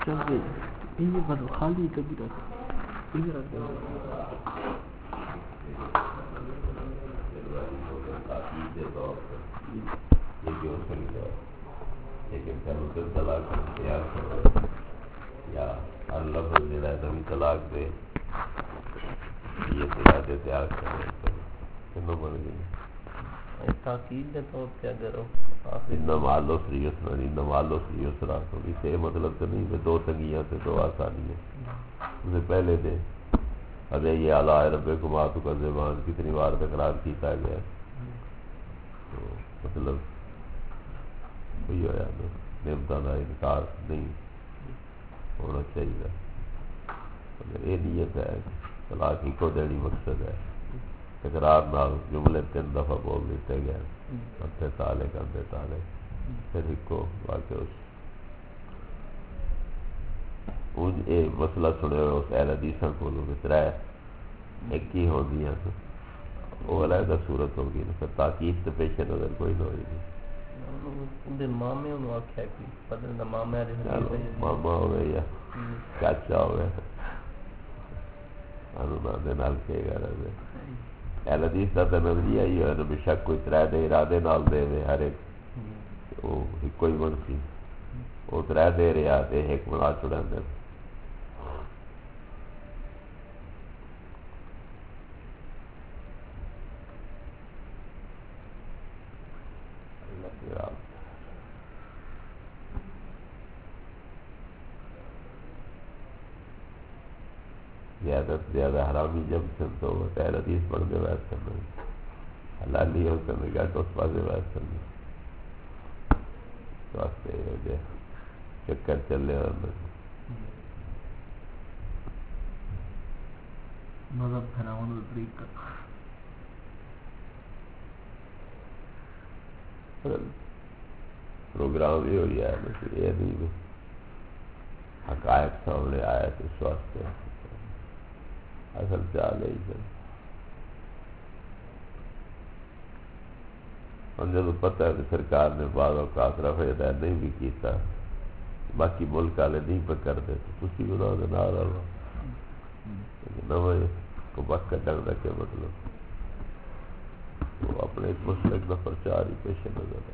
چل رہی یہ بس خالی کبھی رکھ یہ رکھ دیں لیکن پھر طلاق تیار کرو یا اللہ نبی طلاق دے یہ سرادے تیار کرے کنو بن گئی تاکید دے طور پہ اگر نمالو سریس نہ نہیں نمالو سریس رہا تو اس سے مطلب تو نہیں کہ دو تنگیاں سے دو آسانیاں اسے پہلے دے ارے یہ اعلیٰ رب کماتو کا زبان کتنی بار تکرار کیتا گیا تو مطلب وہی ہوا نعمتوں کا انکار نہیں ہونا چاہیے اگر یہ نیت ہے طلاق ہی کو دینی مقصد ہے تکرار نال جملے 3 دفعہ بول دیتے گئے کرتے تالے پھر ایک کو واقع یہ مسئلہ سنے ہوئے اس اہل حدیثاں کو ترے ایک ہی ہو گیا وہ علیحدہ صورت ہوگی پھر تاکید تو پیش نظر کوئی نہ ہوئی مامے انہوں آکھیا کہ پتہ مامے ماما ہوئے یا چاچا ہوئے نال کے گا اہل حدیث کا تو نظریہ ہی ہے بے شک کوئی ترے دے ارادے نال دے ہر ایک وہ کوئی منفی وہ ترے دے رہا تے ایک ملا چڑا دے زیادہ سے زیادہ حرامی جب سن تو اہل حدیث پڑھ دے بحث کرنا حلالی ہو کرنے گا تو اس پاسے بحث کرنا تو واسطے چکر چلے اور مذہب پھیلاون طریقہ پروگرام یہ ہو گیا ہے یہ نہیں حقائق سامنے آیا تو اس واسطے اصل چال ہی چل اور جب پتہ ہے کہ سرکار نے بعض اوقات رفع یدین نہیں بھی کیتا باقی ملک والے نہیں پہ کر دے تو کسی گناہ کا نہ رہا لیکن نہ کو بک کا ڈر رکھے مطلب وہ اپنے ایک مسلک کا پرچار ہی پیش نظر ہے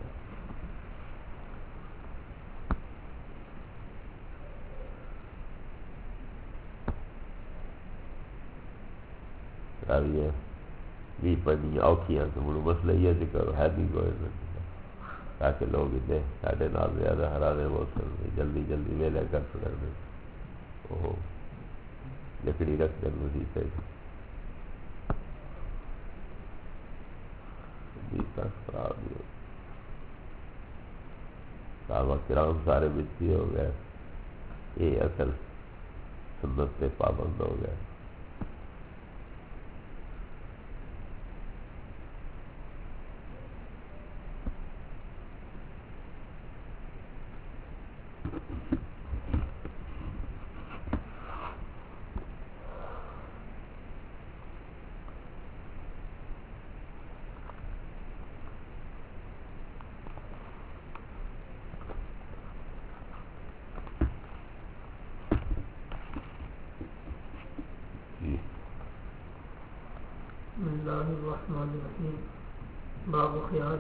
یہ بھی پڑھنی اوکھیاں تو مجھے مسئلہ یہ ذکر ہے بھی کوئی تاکہ لوگ دے ساڑھے نال زیادہ ہرانے بہت جلدی جلدی ویلے کر سکتے وہ لکڑی رکھ کر وظیفے صحابہ کرام سارے بچی ہو گئے یہ اصل سنت پہ پابند ہو گئے باب خيار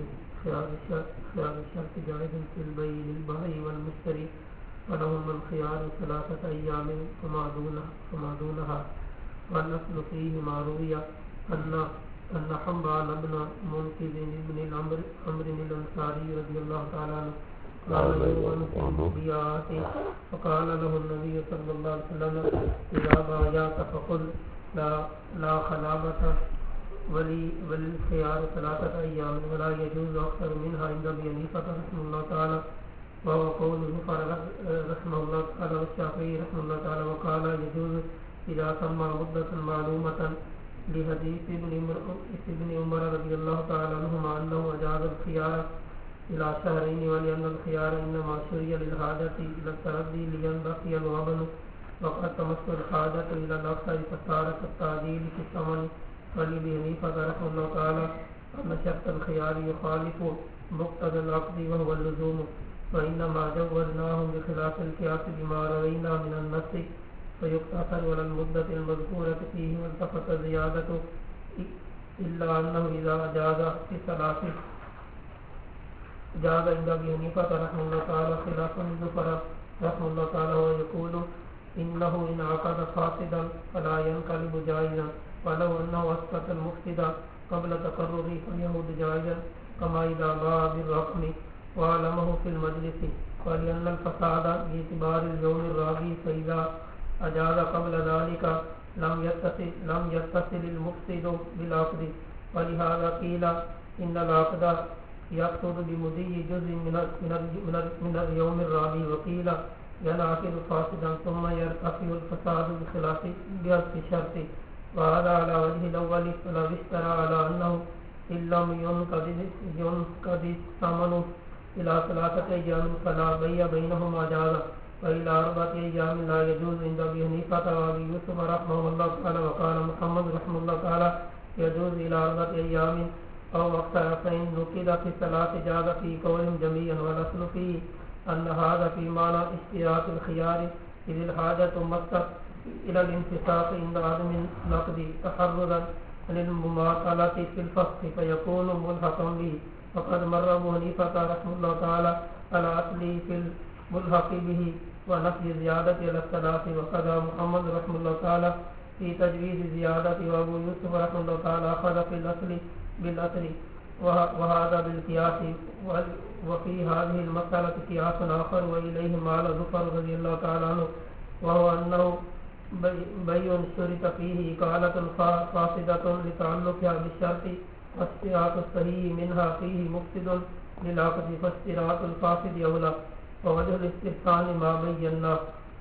الشرط جائز في البيع للبائع والمشتري ولهم الخيار 3 أيام فما دونها والأصل فيه ما روي أن حمران بن منقذ بن عمرو الأنصاري رضي الله تعالى عنه كان يؤمن في البيعات فقال له النبي صلى الله عليه وسلم إذا بايعت فقل لا خلابة والخيار 3 أيام ولا يجوز أكثر منها عند أبي حنيفة رحمه الله تعالى وهو قول زفر رحمه الله تعالى والشافعي رحمه الله تعالى وقال يجوز إذا سمى مدة معلومة لحديث ابن عمر رضي الله تعالى عنهما أنه أجاز الخيار إلى 2 شهرين ولأن الخيار إنما شرع للحاجة إلى التردي لينبقي الوبن وقد تمس الحاجة إلى الأكثر فصار كالتعجيل في الثمن ولأبي حنيفة رحمه الله تعالى أن شرط الخيار يخالف مقتضى العقد وهو اللزوم وإنما جوزناهم بخلاف القياس بما روينا من النص فيقتصر على المدة المذكورة فيه والتفت زيادة إلا أنه إذا جاز في ثلاث جاز عند أبي حنيفة رحمه الله تعالى خلاف الزفر رحمه الله تعالى ويقول إنه إن عقد فاسدا فلا ينقلب جائزا ولو أنه أسقط المفسد قبل تقرره فليعود جائزا كما إذا باع بالرقم وعلمه في المجلس ولأن الفساد باعتبار اليوم الرابع فإذا أجاز قبل ذلك لم يتصل المفسد بالعقد ولهذا قيل إن العقد يقصد بمضي جزء من اليوم الرابع وقيل ينعقد فاسدا ثم يرتفع الفساد بخلاف الشرط وهذا على وجه الأول فلو اشترى على أنه إن لم ينقض الثمن إلى 3 أيام فلا بيع بينهما جاز وإلى 4 أيام لا يجوز عند أبي حنيفة وأبي يوسف رحمه الله تعالى وقال محمد رحمه الله تعالى يجوز إلى 4 أيام أو أكثر فإن نقد في 3 جاز في قولهم جميعا والأصل فيه أن هذا في معنى اشتراط الخيار إذ الحاجة مست إلى الانفساق عند عدم النقد تحررا عن المماثلة في الفسق فيكون ملحقا به وقد مر أبو حنيفة رحمه الله تعالى على أصله في الملحق به ونفي زيادة إلى الثلاث وكذا محمد رحمه الله تعالى في تجويز زيادة وأبو يوسف رحمه الله تعالى أخذ في الأصل بالأصل وهذا بالقياس وفي هذه المسألة قياس آخر وإليه مال ظفر رضي الله تعالى عنه وهو أنه بيع اشترط فيه إقالة فاسدة لتعلقها بالشرط واشتراط الصحيح منها فيه مفسد للعقد فاشتراط الفاسد أولى ووجه الاستحسان ما بينا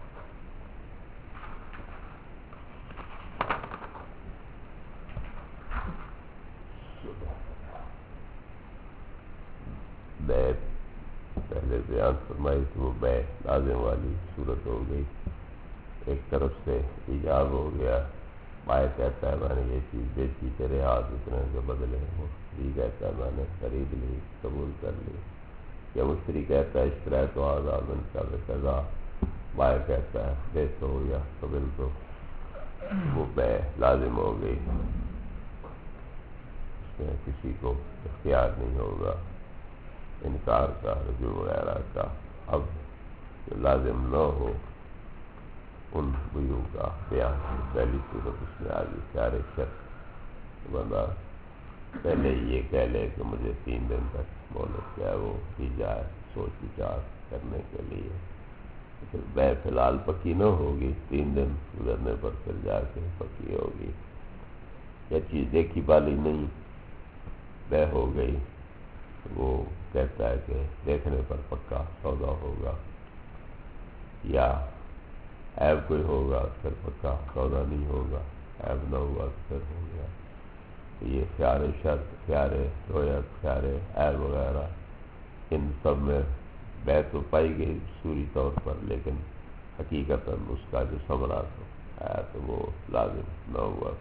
پہلے بیان فرمائی تو وہ بے لازم والی صورت ہو گئی. ایک طرف سے ایجاب ہو گیا، بائیں کہتا ہے میں نے یہ چیز بیچی تیرے ہاتھ اتنے کے بدلے ہو، بھی کہتا ہے میں نے خرید لی قبول کر لی، یا مشتری کہتا ہے اشترا تو آزاد من کا قضا، بائیں کہتا ہے بے تو یا قبل تو، وہ بے لازم ہو گئی، اس میں کسی کو اختیار نہیں ہوگا انکار کا رجوع وغیرہ کا. اب جو لازم نہ ہو ان بیوں کا بیان پہلی صورت اس میں آ گئی. چار شخص بندہ پہلے یہ کہہ لے کہ مجھے 3 دن تک مہلت کیا ہے وہ دی جائے سوچ وچار کرنے کے لیے، پھر بے فی الحال پکی نہ ہوگی، 3 دن گزرنے پر پھر جا کے پکی ہوگی. یہ چیز دیکھی بالی نہیں بے ہو گئی، وہ کہتا ہے کہ دیکھنے پر پکا سودا ہوگا، یا عیب کوئی ہوگا پھر پکا سودا نہیں ہوگا، عیب نہ ہوا پھر ہو گیا. یہ خیار شرط، خیار رویت، خیار عیب وغیرہ ان سب میں بے تو پائی گئی صوری طور پر، لیکن حقیقتاً اس کا جو ثمرہ آیا تو وہ لازم نہ ہوا.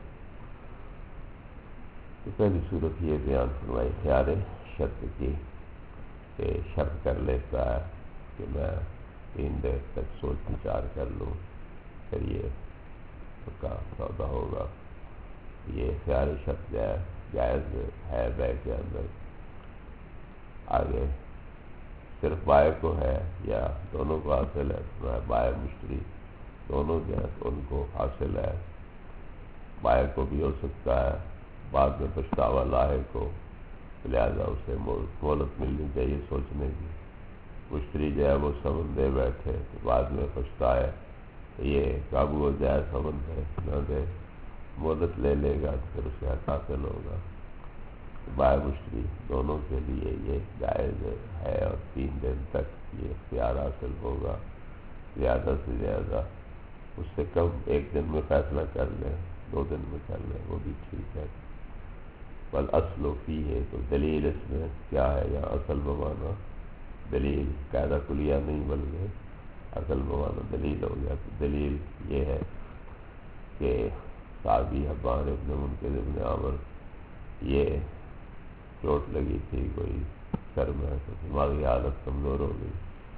تو پہلی صورت یہ بیان فرمائی خیار شرط کی کہ شرط کر لیتا ہے کہ میں 3 دیر تک سوچ وچار کر لوں پھر یہ پکا سودا ہوگا. یہ خیار شرط جائز ہے بے کے اندر. آگے صرف بائع کو ہے یا دونوں کو حاصل ہے، بائع مشتری دونوں جو ہے تو ان کو حاصل ہے. بائع کو بھی ہو سکتا ہے بعد میں پچھتاوا لاحق ہو، لہٰذا اسے مہلت ملنی چاہیے سوچنے کی. مشتری جو ہے وہ سمن دے بیٹھے تو بعد میں پچھتائے تو یہ قابو ہو جائے، سمن دے نہ دے مہلت لے لے گا تو پھر اسے حق حاصل ہوگا. بائع مشتری دونوں کے لیے یہ جائز ہے اور 3 دن تک یہ اختیار حاصل ہوگا. زیادہ سے زیادہ اس سے کم 1 دن میں فیصلہ کر لیں، 2 دن میں کر لیں، وہ بھی ٹھیک ہے. بل اصل فی ہے تو دلیل اس میں کیا ہے؟ یا اصل بمانا دلیل، قاعدہ کلیہ نہیں بلکہ اصل بمانا دلیل ہو گیا. تو دلیل یہ ہے کہ صحابی حبان ابن منکر ابن عامر یہ چوٹ لگی تھی کوئی سر میں، تو دماغی حالت کمزور ہو گئی،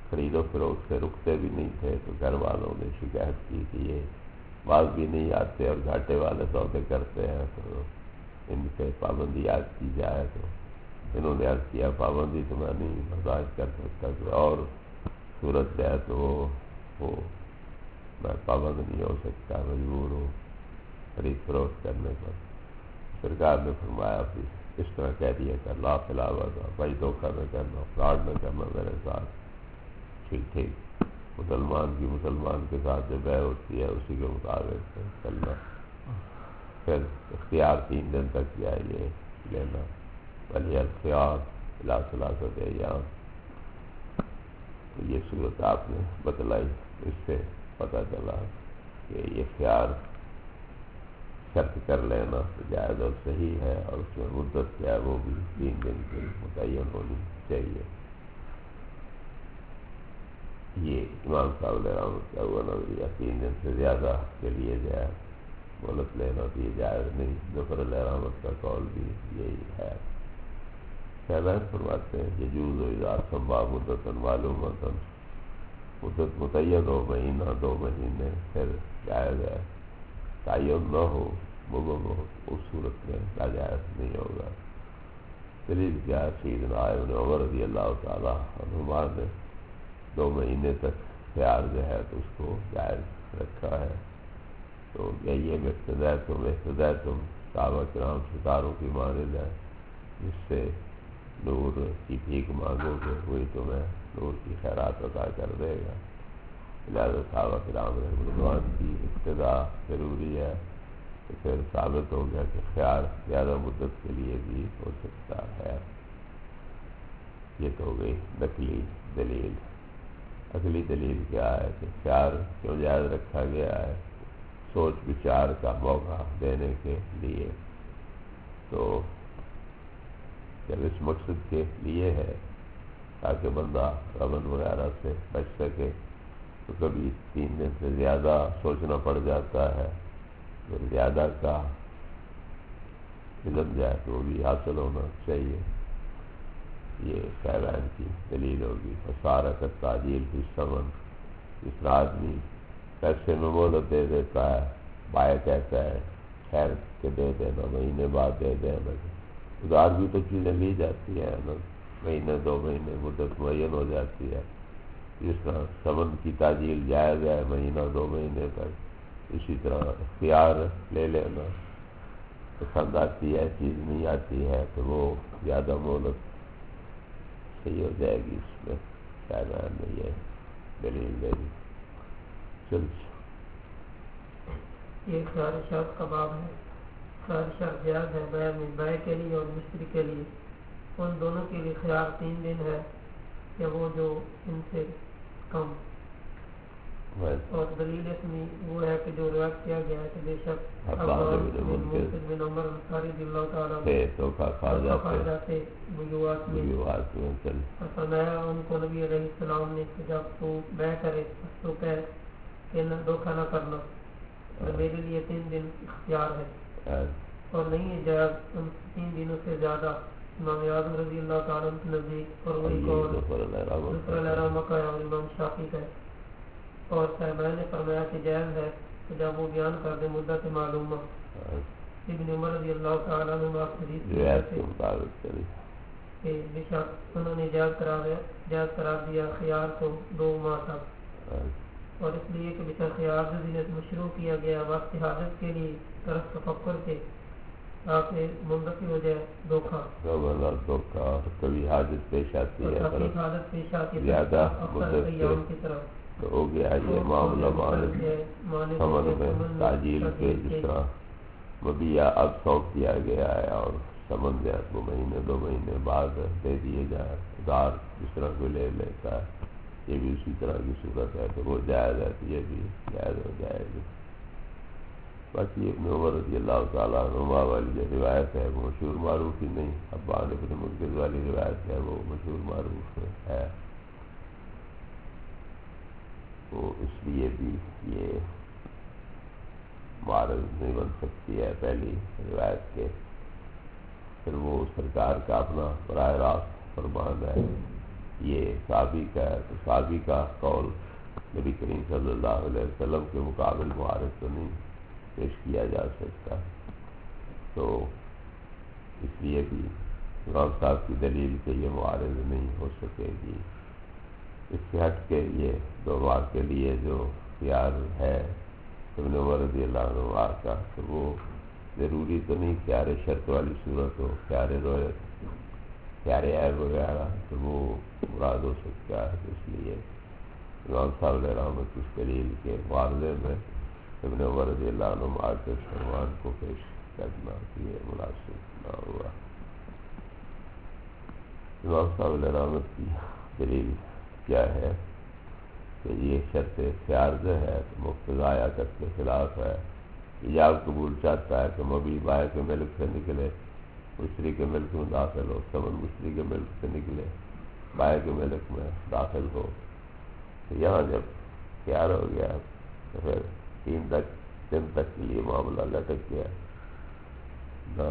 خرید و فروخت سے رکتے بھی نہیں تھے، تو گھر والوں نے شکایت کی کہ یہ باز بھی نہیں آتے اور گھاٹے والے سودے کرتے ہیں، تو ان پہ پابندی عائد کی جائے۔ تو انہوں نے عرض کیا پابندی تو میں نہیں برداشت کر سکتا، کہ اور صورت ہے تو وہ میں پابند نہیں ہو سکتا، مجبور ہوں خرید فروخت کرنے پر۔ سرکار نے فرمایا پھر اس طرح کہہ دیا کر، لا خلاوہ کا بھائی، دھوکہ نہ کرنا، فراڈ نہ کرنا میرے ساتھ۔ ٹھیک مسلمان کی مسلمان کے ساتھ جو بیع ہوتی ہے اسی کے مطابق چلنا۔ پھر اختیار 3 دن تک کیا یہ لینا، بلی اختیار الی ثلاثۃ ایام۔ تو یہ صورت آپ نے بتلائی، اس سے پتہ چلا کہ یہ اختیار شرط کر لینا جائز اور صحیح ہے، اور اس میں مدت کیا ہے وہ بھی 3 دن کی متعین ہونی چاہیے۔ یہ امام صاحب علیہ رحمۃ کا ہوا نظریہ، 3 دن سے زیادہ کے لیے جائے مہلت لینا تو یہ جائز نہیں۔ ظفر علیہ رحمۃ کا قول بھی یہی ہے۔ شہباز فرماتے ہیں یجوز اذا سمى مدۃ معلومۃ، مدت متعین ہو، مہینہ 2 مہینے، پھر جائز ہے۔ تعین نہ ہو مبہم ہو، اس صورت میں ناجائز نہیں ہوگا۔ دلیل کیا ہے؟ سیدنا ابن عمر رضی اللہ تعالیٰ عنہما نے 2 مہینے تک خیار جو ہے تو اس کو جائز رکھا ہے۔ تو یہ اقتدیتم صحابہ کرام ستاروں کی مانند ہے، جس سے نور کی بھیک مانگو گے وہی تمہیں نور کی خیرات عطا کر دے گا۔ لہٰذا صحابہ کرام رضوان کی اقتدا ضروری ہے۔ تو پھر ثابت ہو گیا کہ خیار زیادہ مدت کے لیے بھی ہو سکتا ہے۔ یہ تو ہو گئی نقلی دلیل۔ اگلی دلیل کیا ہے کہ خیار کیوں جائز رکھا گیا ہے؟ سوچ بچار کا موقع دینے کے لیے۔ تو جب اس مقصد کے لیے ہے تاکہ بندہ غبن وغیرہ سے بچ سکے، تو کبھی 3 دن سے زیادہ سوچنا پڑ جاتا ہے، پھر زیادہ کا علم جائے تو وہ بھی حاصل ہونا چاہیے۔ یہ شہبان کی دلیل ہوگی۔ فسارت تعجیل فی الثمن، جس طرح آدمی پیسے میں مہلت دے دیتا ہے، بائع کہتا ہے خیر کے دے دینا، مہینے بعد دے دینا، ادھار بھی تو چیزیں لی جاتی ہیں نا، مہینے 2 مہینے مدت معین ہو جاتی ہے۔ جس طرح ثمن کی تعجیل جائز ہے مہینہ 2 مہینے تک، اسی طرح اختیار لے لینا پسند آتی ہے، چیز نہیں آتی ہے تو وہ زیادہ مہلت صحیح ہو جائے گی۔ اس میں شاہجہان نے یہ دلیل دے دی۔ یہ خیار شرط کا باب ہے۔ خیار شرط جائز ہے بیع میں، بائع کے لیے اور مشتری کے لیے۔ ان دونوں کے لیے خیار 3 دن ہے، یا وہ جو ان سے کم۔ اور دلیل اس میں وہ ہے کہ جو روایت کیا گیا ہے کہ بے شک عباس بن عمر انصاری رضی اللہ تعالیٰ دھوکہ کھا جاتے بیوات میں، فرمایا ان کو نبی علیہ السلام نے کہ جب تو بیع کرے تو کہہ کہ دھوکہ نہ کرنا، میرے لیے 3 دن اختیار ہے اور نہیں ہے جائز 3 دنوں سے زیادہ۔ امام اعظم رضی اللہ تعالیٰ کے نزدیک، اور وہی قول ظفر علیہ رحمہ کا اور امام شافعی کا ہے۔ اور صاحبان نے فرمایا کہ جائز ہے کہ جب وہ بیان کر دے مدت معلومہ۔ ابن عمر رضی اللہ تعالیٰ عنہ حدیث کہ بے شک انہوں نے جائز قرار دیا خیار کو 2 ماہ تک، اور اس لیے کہ بچہ خیار جو مشروع کیا گیا وقت حاجت کے لیے طرف تفکر کے، تاکہ منتقل ہو جائے دھوکہ، کبھی حاجت پیش آتی ہے زیادہ مدت کی طرف تو ہو گیا یہ معاملہ سمن میں تعجیل کے، جس طرح مبیع اب سونپ دیا گیا ہے اور سمن جو ہے 2 مہینے 2 مہینے بعد دے دیے جائے، ادھار جس طرح کو لے لیتا ہے، یہ بھی اسی طرح کی صورت ہے، تو وہ جائز ہے تو یہ بھی جائز ہو جائے گی۔ باقی ابن عمر رضی اللہ تعالیٰ عنہما والی جو روایت ہے وہ مشہور معروف ہی نہیں، حبان ابن منذر والی روایت ہے وہ مشہور معروف ہے، تو اس لیے بھی یہ معرض نہیں بن سکتی ہے پہلی روایت کے۔ پھر وہ سرکار کا اپنا براہ راست فرمان ہے یہ صحابی کا ہے تو صحابی کا قول نبی کریم صلی اللہ علیہ وسلم کے مقابل معارض تو نہیں پیش کیا جا سکتا، تو اس لیے بھی امام صاحب کی دلیل کے یہ معارض نہیں ہو سکے گی۔ اس سے ہٹ کے یہ دو بار کے لیے جو اختیار ہے ابن عمر رضی اللہ عنہ کا، تو وہ ضروری تو نہیں خیار شرط والی صورت ہو، خیار رویت، خیار عیب وغیرہ، تو وہ مراد ہو سکتا ہے۔ اس لیے امام صاحب علیہ رحمت اس دلیل کے معارضے میں ابن عمر رضی اللہ عنہ کے فرمان کو پیش کرنا یہ مناسب نہ ہوا۔ امام صاحب علیہ رحمت کی دلیل کیا ہے کہ یہ شرط خیار جو ہے مقتضی عقد کے خلاف ہے۔ ایجاب قبول چاہتا ہے کہ مبی بائیں کے ملک سے نکلے مشتری کے ملک میں داخل ہو، ثمن مشتری کے ملک سے نکلے بائیں کے ملک میں داخل ہو، تو یہاں جب خیار ہو گیا تو پھر 3 دن تک کے لیے معاملہ لٹک گیا نہ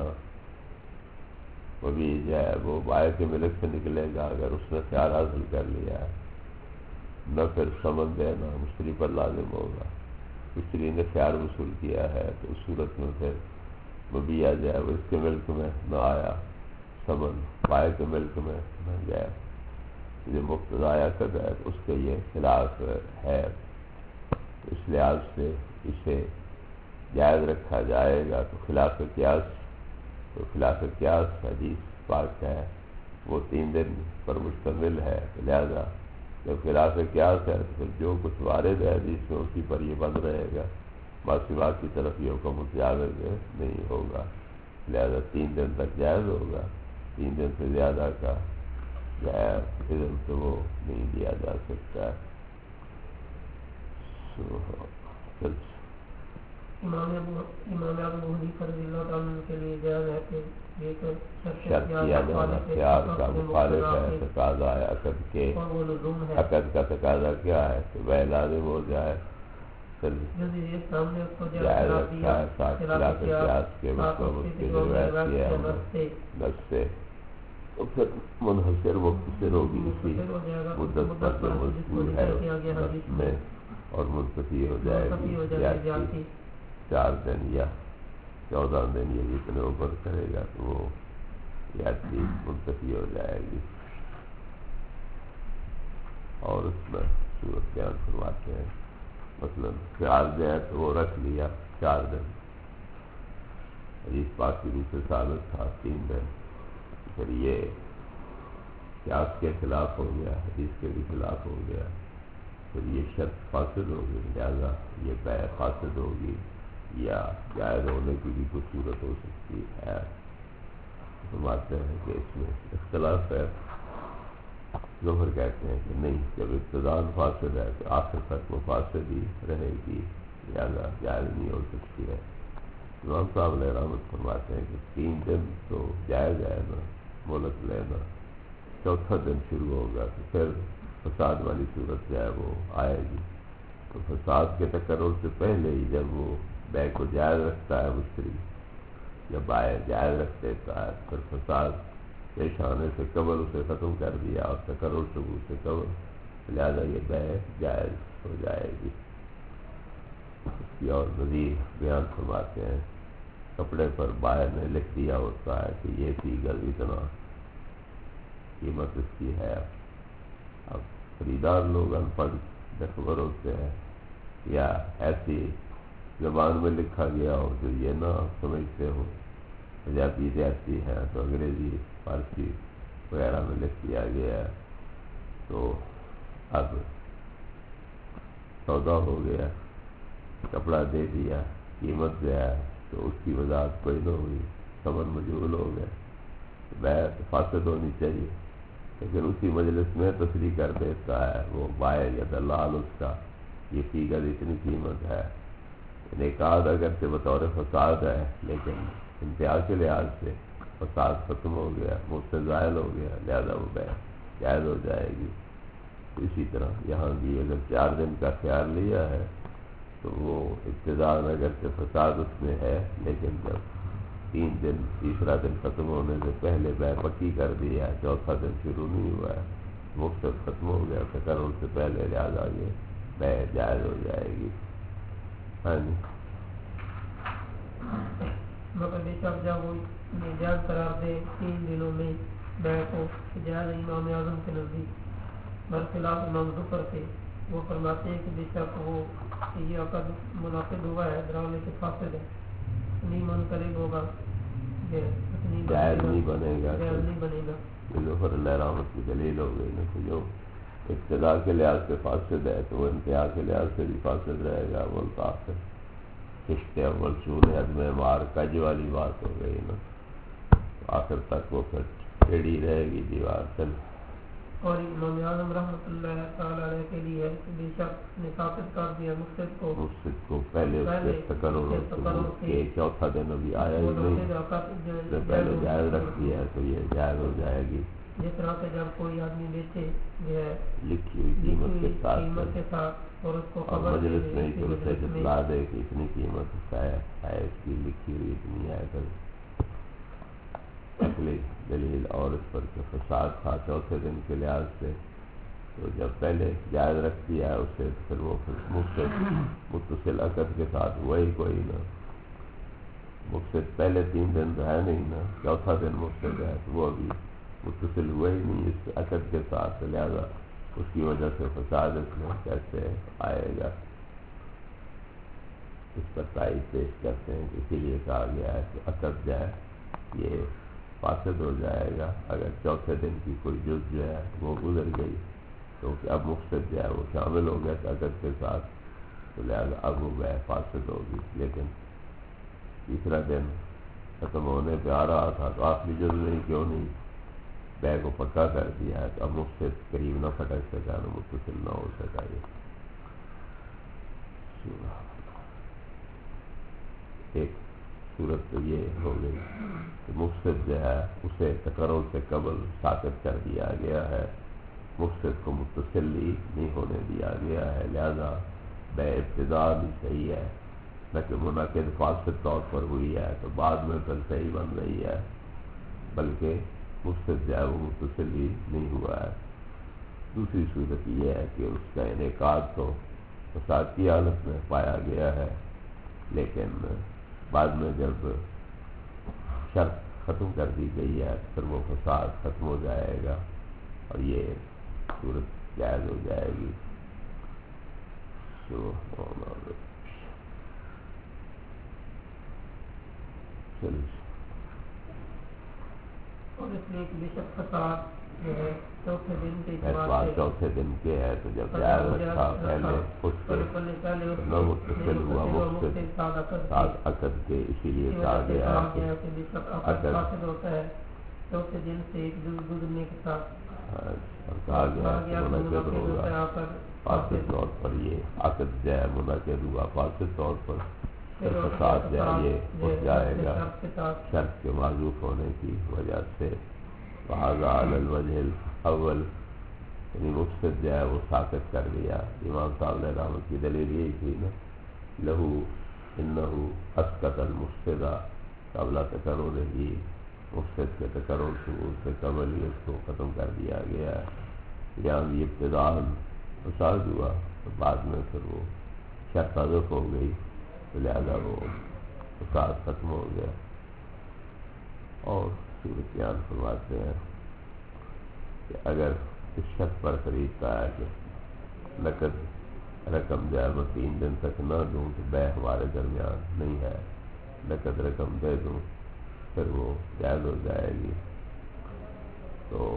مبی جو ہے وہ بائیں کے ملک سے نکلے گا اگر اس نے خیار حاصل کر لیا ہے، نہ پھر ثمن دینا مشتری پر لازم ہوگا۔ مشتری نے خیار وصول کیا ہے تو اس صورت میں پھر مبیع جو ہے وہ اس کے ملک میں نہ آیا، ثمن بائیں کے ملک میں نہ گیا، جو مقتضی عقد ہے اس کے یہ خلاف ہے، اس لحاظ سے اسے جائز رکھا جائے گا۔ تو خلاف قیاس حدیث پاک ہے وہ 3 دن پر مشتمل ہے، لہذا جب خلاف قیاس ہے تو پھر جو کچھ وارد ہے حدیث میں اسی پر یہ بند رہے گا، سوا کی طرف یہ حکم متجاوز نہیں ہوگا، لہذا 3 دن تک جائز ہوگا۔ 3 دن سے زیادہ کا اذن تو وہ نہیں دیا جا سکتا۔ امام ابو حنیفہ رضی اللہ تعالیٰ عنہ کے لیے جائز ہے کہ یہ شرط کیا جانا خیار کا مخالف ہے، تقاضا ہے عقد کے، عقد کا تقاضا کیا ہے کہ وہ لازم ہو جائے، جائز رکھا ہے ساتھ خلاف قیاس کے مطلب اس کی روایت کیا ہے نص سے، تو پھر منحصر مختصر ہوگی اسی مدت پر جو مذکور ہے نص میں، اور منتفی ہو جائے گی 4 دن یا 14 دن یا جتنے اوپر کرے گا تو وہ یادی منتفی ہو جائے گی۔ اور اس میں صورت بیان فرماتے ہیں مثلا خیال جو ہے تو وہ رکھ لیا 4 دن، حدیث پاک کی روح سے ثابت تھا 3 دن، پھر یہ قیاس کے خلاف ہو گیا، حدیث کے بھی خلاف ہو گیا، پھر یہ شرط فاسد ہوگی، لہذا یہ بیع فاسد ہوگی یا جائز ہونے کی بھی کچھ صورت ہو سکتی ہے۔ فرماتے ہیں کہ اس میں اختلاف ہے، ظہر کہتے ہیں کہ نہیں، جب ابتداءً فاسد ہے تو آخر تک وہ فاسد ہی رہے گی، لہذا جائز نہیں ہو سکتی ہے۔ امام صاحب علیہ رحمت فرماتے ہیں کہ 3 دن تو جائز ہے نا مہلت لینا، 4تھا دن شروع ہوگا تو پھر فساد والی صورت جو ہے وہ آئے گی، تو فساد کے تقرر سے پہلے ہی جب وہ بیع کو جائز رکھتا ہے مشتری، جب بائع جائز رکھ دیتا ہے پھر فساد پیش آنے سے قبل اسے ختم کر دیا اور تقرر ثبوت سے قبل، لہذا یہ بیع جائز ہو جائے گی۔ اس کی اور مزید بیان فرماتے ہیں، کپڑے پر بائع نے لکھ دیا ہوتا ہے کہ یہ تیغ اتنا قیمت اس کی ہے، اب خریدار لوگ ان پڑھ بے خبر ہوتے ہیں یا ایسی زبان میں لکھا گیا ہو جو یہ نہ سمجھتے ہو، پنجابی ایسی ہے تو انگریزی فارسی وغیرہ میں لکھ دیا گیا ہے، تو اب سودا ہو گیا، کپڑا دے دیا، قیمت جو ہے تو اس کی وضاحت کوئی نہ ہوئی، ثمن مجہول ہو گیا، بیع فاسد ہونی چاہیے، لیکن اسی مجلس میں تصریح کر دیتا ہے وہ بائع یا دلال اس کا، یہ تیغ اتنی قیمت ہے، ایک آدھ اگرچہ بطور فساد ہے لیکن انتہا کے لحاظ سے فساد ختم ہو گیا، مجھ سے زائل ہو گیا، لہذا وہ بیع جائز ہو جائے گی۔ اسی طرح یہاں بھی اگر 4 دن کا خیال لیا ہے تو وہ ابتداء اگرچہ فساد اس میں ہے، لیکن جب 3 دن تیسرا دن ختم ہونے سے پہلے بیع پکی کر دی ہے، 4تھا دن شروع نہیں ہوا ہے، مقصد ختم ہو گیا تقرر سے پہلے، لہٰذا یہ بیع جائز ہو جائے گی. ہاں جی. مگر بے شک جب وہ جائز قرار دے 3 دنوں میں بیع کو جائز امام اعظم کے نزدیک برخلاف امام ظفر کے. وہ فرماتے ہیں کہ بے شک وہ یہ عقد منعقد ہوا ہے درانے سے فاسد ہے، نہیں منقلب ہوگا، جائز نہیں بنے گا. جائز نہیں بنے گا. ظفر اللہ رحمت کی دلیل ہو گئی نا کہ جو ابتدا کے لحاظ سے فاسد ہے تو وہ انتہا کے لحاظ سے بھی فاسد رہے گا. بولتا آخر کشت اول چون عدم مار کج والی بات ہو گئی نا، آخر تک وہ پھر ٹیڑھی رہے گی دیوار. چل. اور امام اعظم رحمۃ اللہ تعالی علیہ کے لیے بے شک نے ثابت کر دیا مفسد کو پہلے اس کے تقرر کے چوتھا دن ابھی آیا ہی نہیں، پہلے جائز رکھ دیا ہے تو یہ جائز ہو جائے گی. جس طرح سے جب کوئی آدمی بیچے جو ہے لکھی ہوئی قیمت کے ساتھ اور اس کو اور مجلس میں ہی اسے جتلا دے کہ اتنی قیمت ہے اس کی لکھی ہوئی اتنی ہے کر اگلی دلیل. اور اس پر فساد تھا چوتھے دن کے لحاظ سے، تو جب پہلے جائز رکھ دیا ہے اسے پھر وہ متصل عقد کے ساتھ وہی کوئی نا مقصد پہلے 3 دن تو ہے نہیں نا، چوتھا دن مقصد ہے تو وہ ابھی متصل ہوا ہی نہیں اس عقد کے ساتھ، لہذا اس کی وجہ سے فساد اس میں کیسے آئے گا. اس پر تائید پیش کرتے ہیں کہ اسی لیے کہا گیا ہے کہ عقد جو ہے یہ فاسد ہو جائے گا اگر چوتھے دن کی کوئی جز جو ہے وہ گزر گئی، تو کہ اب مقصد جو ہے وہ شامل ہو گیا عقد کے ساتھ، تو لہٰذا اب وہ بیع فاسد ہوگی. لیکن تیسرا دن ختم ہونے پہ آ رہا تھا تو آخری جز نہیں کیوں نہیں بیع کو پکا کر دیا ہے، تو اب مقصد قریب نہ پھٹک سکا نہ متصل نہ ہو سکا. ایک صورت تو یہ ہو گئی کہ مقصد جو ہے اسے تقرر سے قبل ساقط کر دیا گیا ہے، مقصد کو متصل نہیں ہونے دیا گیا ہے، لہذا بیع ابتدا بھی صحیح ہے، نہ کہ منعقد فاسد طور پر ہوئی ہے تو بعد میں پھر صحیح بن رہی ہے، بلکہ مقصد جو ہے وہ متصل ہی نہیں ہوا ہے. دوسری صورت یہ ہے کہ اس کا انعقاد تو فساد کی حالت میں پایا گیا ہے، لیکن بعد میں جب شرط ختم کر دی گئی ہے پھر وہ فساد ختم ہو جائے گا اور یہ صورت جائز ہو جائے گی. اور اس لیے کہ بے شک فساد جو ہے چوتھے دن کے چوتھے دن کے ہے تو جب جائز رکھا پہلے اس کے نہ متصل ہوا مقصد ساتھ عقد کے، اسی لیے کہا گیا ہے کہ بے شک عقد فاسد ہوتا ہے چوتھے دن سے ایک دن گزرنے کے ساتھ، اور کہا گیا کہ منعقد ہوگا فاسد طور پر، یہ عقد جو ہے منعقد ہوا فاسد طور پر، پھر فساد جو ہے یہ ہو جائے گا شرط کے معذوف ہونے کی وجہ سے. وہذا علی الوجہ الاول، یعنی مقصد جو ہے وہ ساقط کر دیا. امام صاحب علیہ رحمت کی دلیل یہی تھی نا، لہو انہو اسقط المفسد قبل تقررہ، مفسد کے تقرر شروع سے قبل ہی اس کو ختم کر دیا گیا ہے. یہاں بھی ابتداءً فساد ہوا تو بعد میں پھر وہ شرط حذف ہو گئی تو لہذا وہ فساد ختم ہو گیا. اور صورت بیان فرماتے ہیں کہ اگر اس شرط پر خریدتا ہے کہ نقد رقم جو ہے میں 3 دن تک نہ دوں تو بیع ہمارے درمیان نہیں ہے، نقد رقم دے دوں پھر وہ جائز ہو جائے گی، تو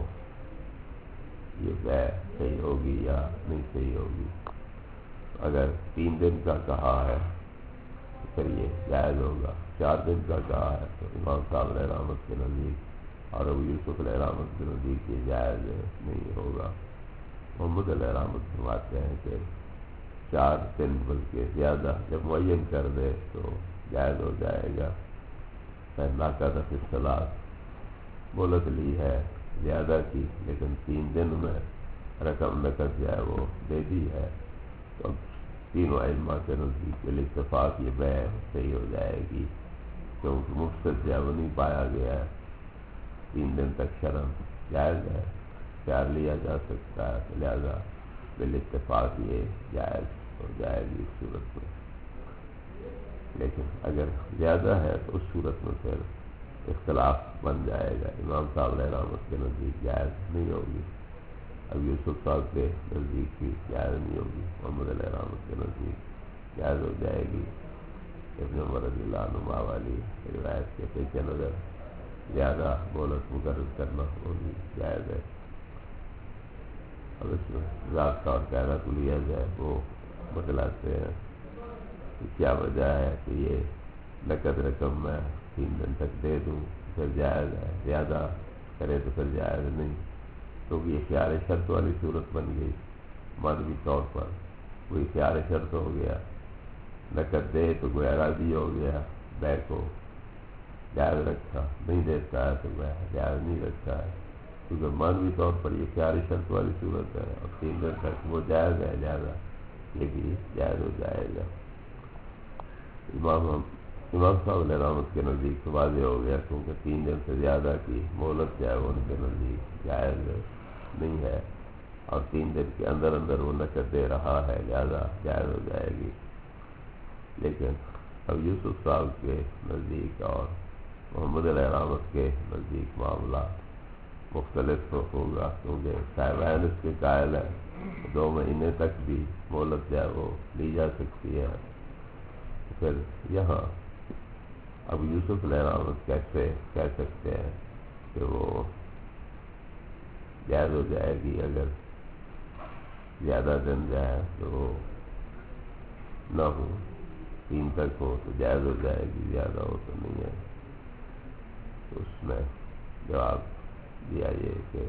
یہ بیع صحیح ہوگی یا نہیں صحیح ہوگی. اگر 3 دن کا کہا ہے تو پھر یہ جائز ہوگا، 4 دن کا کہا ہے تو امام صاحب علیہ رحمت کے نزدیک اور ابو یوسف علیہ رحمت کے نزدیک یہ جائز نہیں ہوگا. محمد علیہ رحمت فرماتے ہیں کہ 4 دن بلکہ زیادہ جب معین کر دے تو جائز ہو جائے گا. ناقد فی الصلاۃ مہلت لی ہے زیادہ کی، لیکن 3 دن میں رقم نقد جو ہے وہ دے دی ہے، تو اب تینوں ائمہ کے نزدیک بالاتفاق یہ بیع صحیح ہو جائے گی، کیونکہ مقصد جو ہے وہ نہیں پایا گیا ہے. 3 دن تک شرم جائز ہے، اختیار لیا جا سکتا ہے، لہذا بالاتفاق یہ جائز ہو جائے گی اس صورت میں. لیکن اگر زیادہ ہے تو اس صورت میں پھر اختلاف بن جائے گا. امام صاحب علیہ رحمت کے نزدیک جائز نہیں ہوگی، اب یوسف صاحب کے نزدیک بھی جائز نہیں ہوگی، محمد علیہ رحمت کے نزدیک جائز ہو جائے گی. ابن عمر رضی اللہ عنہما والی روایت کے پیش نظر زیادہ مہلت مقرر کرنا وہ بھی جائز ہے. اب اس میں ضابطہ اور قاعدہ کو لیا جائے وہ بتلاتے ہیں کہ کیا وجہ ہے کہ یہ نقد رقم میں 3 دن تک دے دوں پھر جائز ہے، زیادہ کرے تو پھر جائز نہیں، کیونکہ یہ خیال شرط والی صورت بن گئی. معنوی طور پر وہی خیال شرط ہو گیا، نقد دے تو گویا راضی ہو گیا، بے کو جائز رکھا، نہیں دیتا ہے تو بے جائز نہیں رکھا ہے، کیونکہ معنوی طور پر یہ خیال شرط والی صورت ہے اور 3 دن تک وہ جائز ہے، لہٰذا یہ بھی جائز ہو جائے گا. امام صاحب علیہ رحمت کے نزدیک تو واضح ہو گیا، کیونکہ 3 دن سے زیادہ کی مہلت جو ہے وہ ان کے نزدیک جائز نہیں ہے اور 3 دن کے اندر اندر وہ نقد دے رہا ہے، لہذا جائز ہو جائے گی. لیکن اب یوسف صاحب کے نزدیک اور محمد علیہ رحمت کے نزدیک معاملہ مختلف ہوگا، کیونکہ صاحبین اس کے قائل ہے 2 مہینے تک بھی مہلت جو ہے وہ لی جا سکتی ہے. پھر یہاں اب یوسف علیہ رحمت کیسے کہہ سکتے ہیں کہ وہ جائز ہو جائے گی؟ اگر زیادہ دن جائے تو وہ نہ ہو، 3 تک ہو تو جائز ہو جائے گی، زیادہ ہو تو نہیں ہے. تو اس میں جواب دیا یہ کہ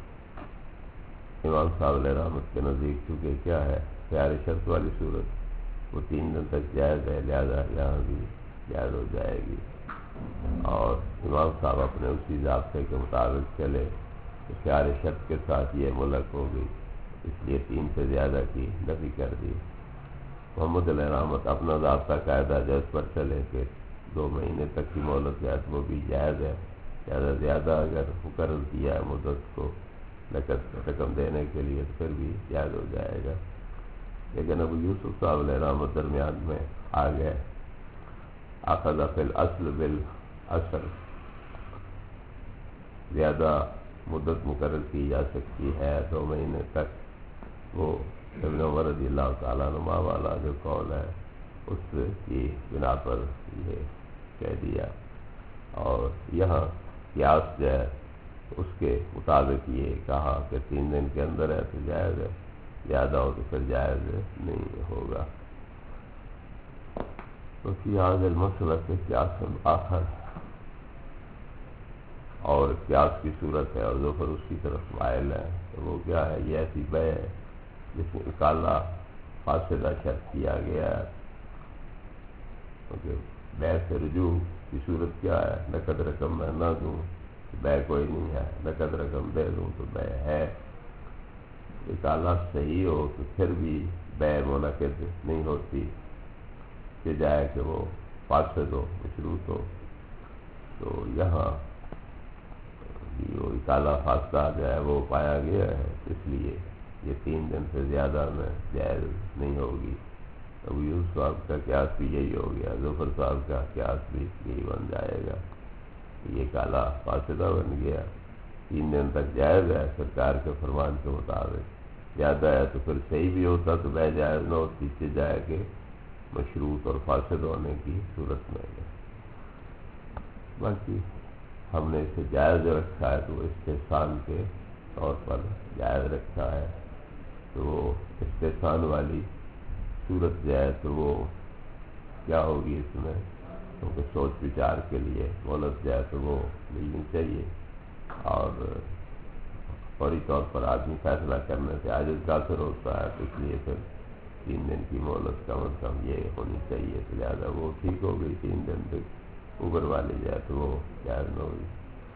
امام صاحب علیہ رحمت کے نزدیک چونکہ کیا ہے خیال شرط والی صورت وہ 3 دن تک جائز ہے، لہذا یہاں بھی جائز ہو جائے گی. اور امام صاحب اپنے اسی ضابطے کے مطابق چلے کہ خیال شرط کے ساتھ یہ ملک ہو گئی، اس لیے 3 سے زیادہ کی نفی کر دی. محمد علیہ رحمت اپنا ضابطہ قاعدہ جس پر چلے کہ 2 مہینے تک کی مہلت ہے وہ بھی جائز ہے، زیادہ اگر مقرر کیا ہے مدت کو نقد رقم دینے کے لیے تو پھر بھی جائز ہو جائے گا. لیکن اب یوسف صاحب علیہ رحمت درمیان میں آ گئے. اخذ فی الاصل بالاصل، زیادہ مدت مقرر کی جا سکتی ہے 2 مہینے تک، وہ ابن عمر رضی اللہ تعالیٰ عنہ والا جو قول ہے اس کی بنا پر یہ کہہ دیا. اور یہاں قیاس جو ہے اس کے مطابق یہ کہا کہ 3 دن کے اندر ہے تو جائز ہے، زیادہ ہو تو پھر جائز نہیں ہوگا. تو فی هذا المسئلہ سے قیاس آخر، اور قیاس کی صورت ہے اور ظفر اس کی طرف مائل ہے. تو وہ کیا ہے؟ یہ ایسی بے ہے جس میں اکالا فاصلہ شرط کیا گیا ہے، کیونکہ بے سے رجوع کی صورت کیا ہے؟ نقد رقم میں نہ دوں تو بے کوئی نہیں ہے، نقد رقم دے دوں تو بے ہے. اکالا صحیح ہو تو پھر بھی بے منعقد نہیں ہوتی، کہ جائے کہ وہ فاسد ہو، مشروط ہو. تو یہاں وہ اکالا فاصلہ جو ہے وہ پایا گیا ہے، اس لیے یہ 3 دن سے زیادہ میں جائز نہیں ہوگی. ابو یوسف صاحب کا قیاس بھی یہی ہو گیا، ظفر صاحب کا قیاس بھی یہی بن جائے گا. یہ کالا فاسدہ بن گیا، 3 دن تک جائز ہے سرکار کے فرمان کے مطابق، زیادہ ہے تو پھر صحیح بھی ہوتا تو بے جائز نہ ہوتی، سے جائے کہ مشروط اور فاسد ہونے کی صورت میں. باقی ہم نے اسے جائز رکھا ہے تو استحسان کے طور پر جائز رکھا ہے. تو وہ استحسان والی صورت جو ہے تو وہ کیا ہوگی اس میں؟ کیونکہ سوچ وچار کے لیے مہلت جو ہے تو وہ ملنی چاہیے، اور فوری طور پر آدمی فیصلہ کرنے سے عاجز کافر ہوتا ہے، تو اس لیے پھر 3 دن کی مہلت کم از کم یہ ہونی چاہیے. تو لہٰذا وہ ٹھیک ہو گئی، 3 دن تک اوپر والی جائے تو وہ جائز نہ ہوگی.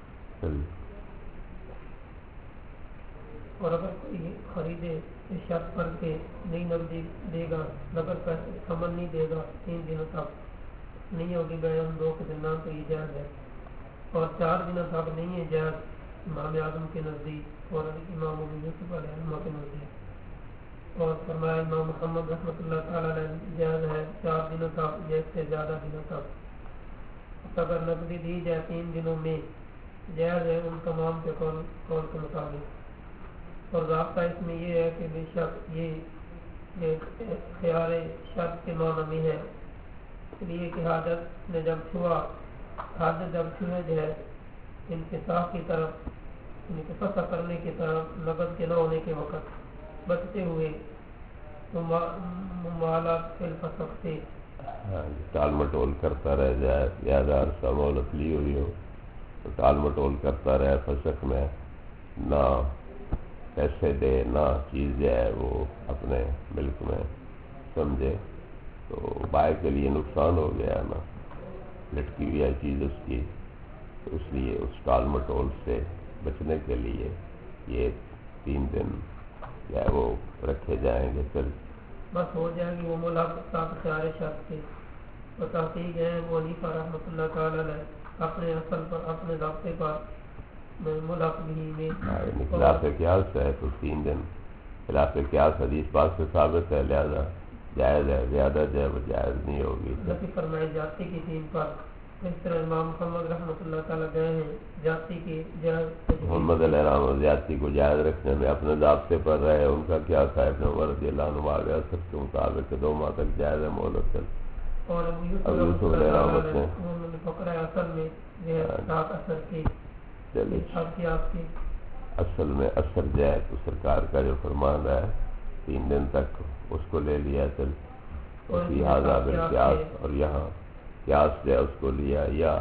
اور اگر کوئی خریدے اس شرط پر کہ نہیں نقدی دے گا، نقد پیسے سمن نہیں دے گا 3 دنوں تک، نہیں ہوگی بے ان 2 کے درمیان تو یہ جائز ہے. اور 4 دنوں تک نہیں ہے جائز امام اعظم کے نزدیک، اور امام ابو یوسف علیہ السلام کے نزدیک. اور فرمایا امام محمد رحمۃ اللہ تعالیٰ علیہ جائز ہے 4 دنوں تک یا اس سے زیادہ دنوں تک. اگر نقدی دی جائے 3 دنوں میں جائز ہے ان تمام کے قول کے مطابق. اور ضابطہ اس میں یہ ہے کہ بے شک یہ خیار شرط کے معنی میں ہے، اس لیے کہ حاجت نے جب چھوئے جو ہے انکشاف کی طرف فسخ کرنے کی طرف نقد کے نہ ہونے کے وقت بچتے ہوئے ممالات فی الفسخ سے ٹال مٹول کرتا رہ جائے، زیادہ عرصہ مہلت لی ہوئی ہو تو ٹال مٹول کرتا رہے فسخ میں، نہ پیسے دے نہ چیز جائے وہ اپنے ملک میں سمجھے، تو بائے کے لیے نقصان ہو گیا نا، لٹکی ہوئی ہے چیز اس کی. تو اس لیے اس ٹال مٹول سے بچنے کے لیے یہ 3 دن جو ہے وہ رکھے جائیں گے. پھر بس ہو جائے گی وہ ملاقات خیار شرط کے. تو تحقیق ہے وہ حنیفہ رحمۃ اللہ تعالی علیہ اپنے اصل پر اپنے ضابطے پر ملک بھی میں خلاف قیاس ہے تو 3 دن خلاف قیاس حدیث پاک سے ثابت ہے، لہذا جائز ہے، زیادہ جو ہے وہ جائز نہیں ہوگی. جبکہ فرمائے جاتی کی 3 پر اس طرح امام محمد رحمۃ اللہ تعالیٰ گئے ہیں جاتی کی محمد علیہ السلام زیادتی کو جائز رکھنے میں اپنے ضابطے پر رہے. ان کا کیا تھا؟ ابن عمر رضی اللہ عنہ آگیا سب کے مطابق 2 ماہ تک جائز ہے مہلت. اور یوسف علیہ السلام نے فقرہ اصل میں اثر کی اصل میں اثر جائے تو سرکار کا جو فرمان ہے 3 دن تک اس کو لے لیا چل لہٰذا بالقیاس، اور یہاں قیاس جو ہے اس کو لیا. یا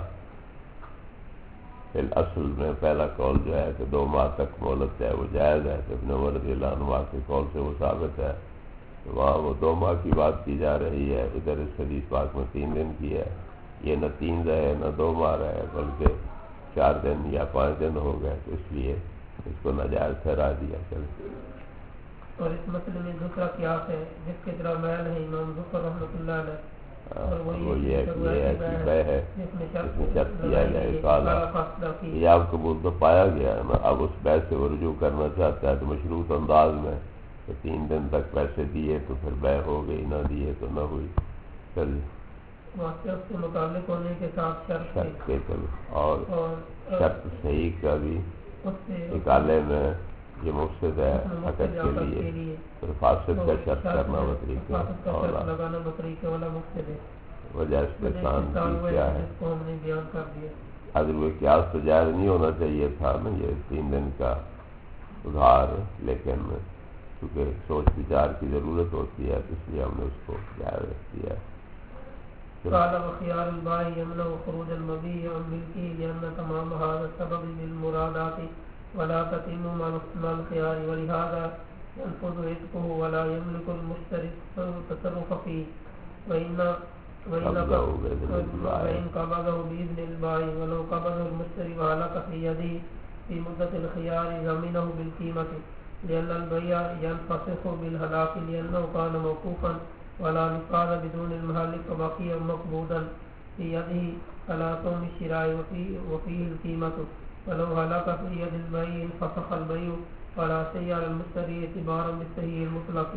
اصل میں پہلا قول جو ہے کہ 2 ماہ تک مہلت ہے وہ جائز ہے، کہ ابن عمر رضی اللہ عنہ کے قول سے وہ ثابت ہے. وہاں وہ 2 ماہ کی بات کی جا رہی ہے، ادھر اس حدیث پاک میں 3 دن کی ہے. یہ نہ 3 رہے نہ 2 ماہ رہے بلکہ 4 دن یا 5 دن ہو گئے، تو اس لیے اس کو ناجائز ٹھہرا دیا. اور اس مسئلے میں دوسرا قیاس ہے جس کے طرح محل ہے امام ظفر رحمۃ اللہ علیہ، اور وہ یہ ہے کہ بے ہے جس میں شرط کیا گیا یہ آپ قبول تو پایا گیا ہے نا. اب اس بے سے وہ رجوع کرنا چاہتا ہے تو مشروط انداز میں کہ 3 دن تک پیسے دیے تو پھر بے ہو گئی، نہ دیے تو نہ ہوئی. چل اس کے متعلق ہونے کے ساتھ شرط کے چل اور شرط صحیح کا بھی نکالے میں یہ مفسد ہے حقیقت کے لیے، پھر فاسد کا شرط کرنا مطریقہ والا وجہ اس کے شان کی کیا ہے. اگر وہ قیاس تو جائز نہیں ہونا چاہیے تھا نا یہ 3 دن کا ادھار، لیکن چونکہ سوچ وچار کی ضرورت ہوتی ہے اس لیے ہم نے اس کو جائز رکھ دیا. قال وخيار البائع يمنع خروج المبيع عن ملكه لأن تمام هذا السبب للمرادات ولا تتم مع الخيار، ولهذا ينفذ عتقه ولا يملك المشتري التصرف فيه وإن قبضه بإذن البائع، ولو قبضه المشتري وهلك في يده في مدة الخيار ضمنه بالقيمة، لأن البيع ينفسخ بالهلاك لأنه كان موقوفا ولا نقاض بدون المهلك وبقي مقبوضا في يده على ثمن الشراء وفيه القيمة، ولو هلك في يد البيع انفسخ البيع ولا شيء على المشتري اعتبارا بالصحيح المطلق.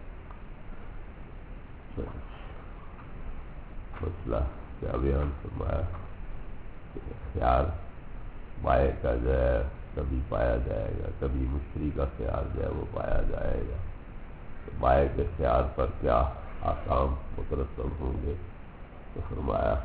مسئلہ کیا بیان فرمایا کہ خیار بائع کا جو ہے کبھی پایا جائے گا، کبھی مشتری کا خیار جو ہے وہ پایا جائے گا. بائع کے خیار پر کیا احکام مترتب ہوں گے؟ تو فرمایا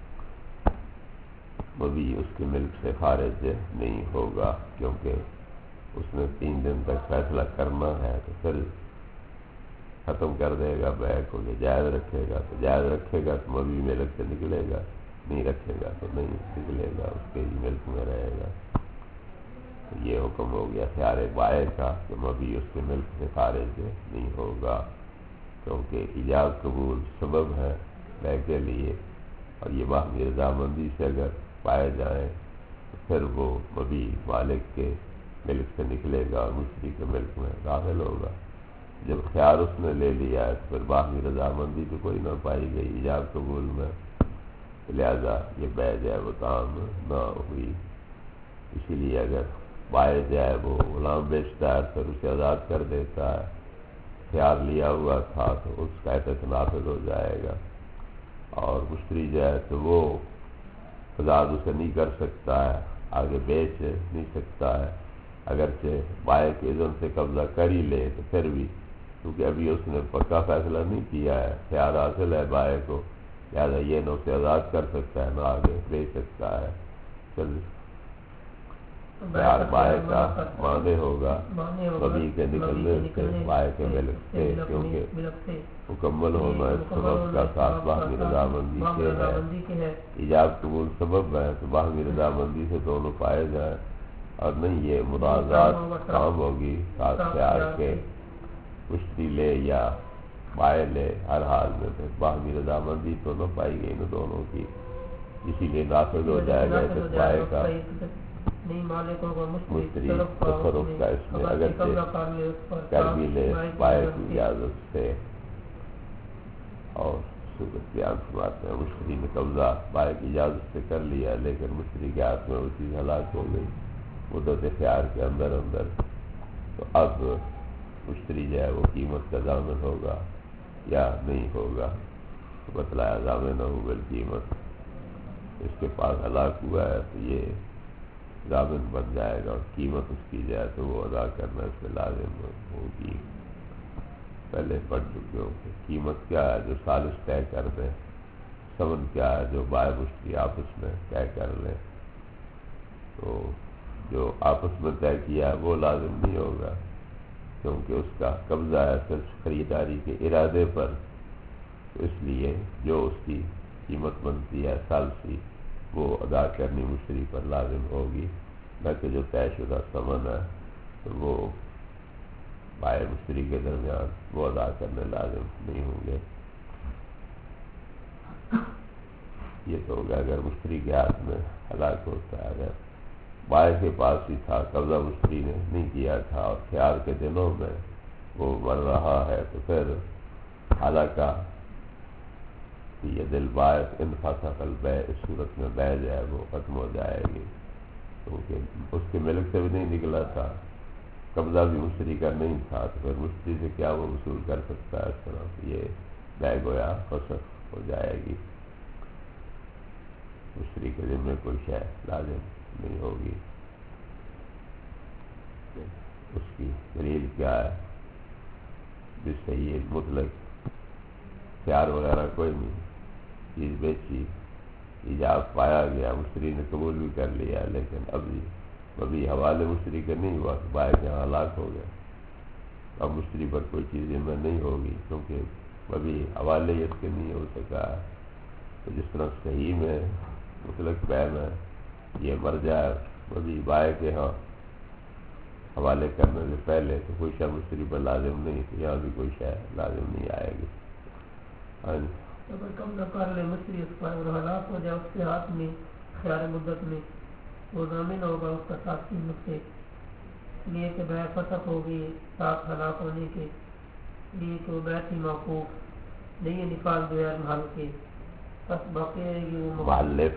مبیع اس کے ملک سے خارج نہیں ہوگا، کیونکہ اس نے 3 دن تک فیصلہ کرنا ہے تو پھر ختم کر دے گا بیع کو. کہ جائز رکھے گا تو جائز رکھے گا تو مبیع ملک سے نکلے گا، نہیں رکھے گا تو نہیں نکلے گا، اس کے ہی ملک میں رہے گا. یہ حکم ہو گیا خیار بائع کا کہ مبیع اس کے ملک سے خارج نہیں ہوگا، کیونکہ ایجاب قبول سبب ہے بیع کے لیے، اور یہ باہمی رضامندی سے اگر پائے جائیں تو پھر وہ مبیع مالک کے ملک سے نکلے گا اور مشتری کے ملک میں داخل ہوگا. جب خیار اس نے لے لیا ہے تو پھر باہمی رضامندی تو کوئی نہ پائی گئی ایجاب قبول میں، لہذا یہ بیع جو ہے وہ تام نہ ہوئی. اسی لیے اگر بائع جو ہے وہ غلام بیچتا ہے پھر اسے آزاد کر دیتا ہے، خیار لیا ہوا تھا تو اس کا عتق نافذ ہو جائے گا، اور مشتری جو ہے تو وہ آزاد اسے نہیں کر سکتا ہے، آگے بیچ نہیں سکتا ہے، اگرچہ بائع کے اذن سے قبضہ کر ہی لے تو پھر بھی کیونکہ ابھی اس نے پکا فیصلہ نہیں کیا ہے، خیار حاصل ہے بائع کو، لہٰذا یہ نہ اسے آزاد کر سکتا ہے نہ آگے بیچ سکتا ہے، پھر خیار بائع کا مانے ہوگا مبیع کے نکلنے سے، بائع کے ملک سے، کیونکہ مکمل ہونا اس سبب کا ساتھ باہمی رضامندی کے ہے، ایجاب قبول سبب ہے تو باہمی رضامندی سے دونوں پائے جائیں، اور نہیں یہ منازعات کام ہوگی ساتھ خیار کے، مشتری لے یا بائع لے، ہر حال میں پھر باہمی رضامندی تو نہ پائی گئی ان دونوں کی، اسی لیے نافذ ہو جائے گا کہ بائع کا مشتری تصرف کا اس میں اگرچہ کر بھی لے بائع کی اجازت سے، اور صورت بیان فرماتے ہیں مشتری نے قبضہ بائع کی اجازت سے کر لیا لیکن مشتری کے ہاتھ میں وہ چیز ہلاک ہو گئی مدت خیار کے اندر اندر، تو اب مشتری جو ہے وہ قیمت کا ضامن ہوگا یا نہیں ہوگا، تو بتلایا ضامن ہو بالقیمت، اس کے پاس ہلاک ہوا ہے تو یہ ضامن بن جائے گا اور قیمت اس کی جائے تو وہ ادا کرنا اس میں لازم ہوگی۔ پہلے پڑھ چکے ہوں کہ قیمت کیا ہے جو ثالث طے کر دیں، ثمن کیا ہے جو بائع مشتری آپس میں طے کر لیں، تو جو آپس میں طے کیا ہے وہ لازم نہیں ہوگا کیونکہ اس کا قبضہ ہے صرف خریداری کے ارادے پر، تو اس لیے جو اس کی قیمت بنتی ہے ثالثی وہ ادا کرنی مشتری پر لازم ہوگی، نہ کہ جو طے شدہ ثمن ہے تو وہ بائع مشتری کے درمیان وہ ادا کرنے لازم نہیں ہوں گے۔ یہ تو ہوگا اگر مشتری کے ہاتھ میں ہلاک ہوتا ہے، اگر بائع کے پاس ہی تھا قبضہ مشتری نے نہیں کیا تھا اور خیار کے دنوں میں وہ مر رہا ہے تو پھر حالانکہ یہ دل باعث ان فسخ البیع، اس صورت میں بیع جو ہے وہ ختم ہو جائے گی کیونکہ اس کے ملک سے بھی نہیں نکلا تھا، قبضہ بھی مشتری کا نہیں تھا، تو پھر مشتری سے کیا وہ وصول کر سکتا ہے، اس طرح یہ بیع گویا فسخ ہو جائے گی، مشتری کے ذمے کوئی شے لازم نہیں ہوگی۔ اس کی دلیل کیا ہے؟ جس سے یہ مطلق خیار وغیرہ کوئی نہیں، چیز بیچی، ایجاب پایا گیا، مشتری نے قبول بھی کر لیا لیکن ابھی حوالے مشتری کا نہیں ہوا، بائع کے یہاں ہلاک ہو گیا، اب مشتری پر کوئی چیز ذمہ نہیں ہوگی کیونکہ ابھی حوالے اس کے نہیں ہو سکا ہے، تو جس طرح صحیح میں مطلق بیع میں یہ مر جائے ابھی بائع کے ہاں حوالے کرنے سے پہلے تو کوئی شے مشتری پر لازم نہیں، تو یہاں بھی کوئی شے لازم نہیں آئے گی۔ ہاں جی، اگر قبضہ کر لے مشتری اس پر اور ہلاک ہو جائے اس کے ہاتھ میں خیار مدت میں، وہ ضامن ہوگا اس کا ساتھ قیمت سے، لیے کہ بیع فسخ ہوگی ساتھ ہلاک ہونے کے لیے کہ وہ بیع تھی موقوف نہیں ہے نفاذ بغیر محل کے، بس باقی رہے گی وہ مخالف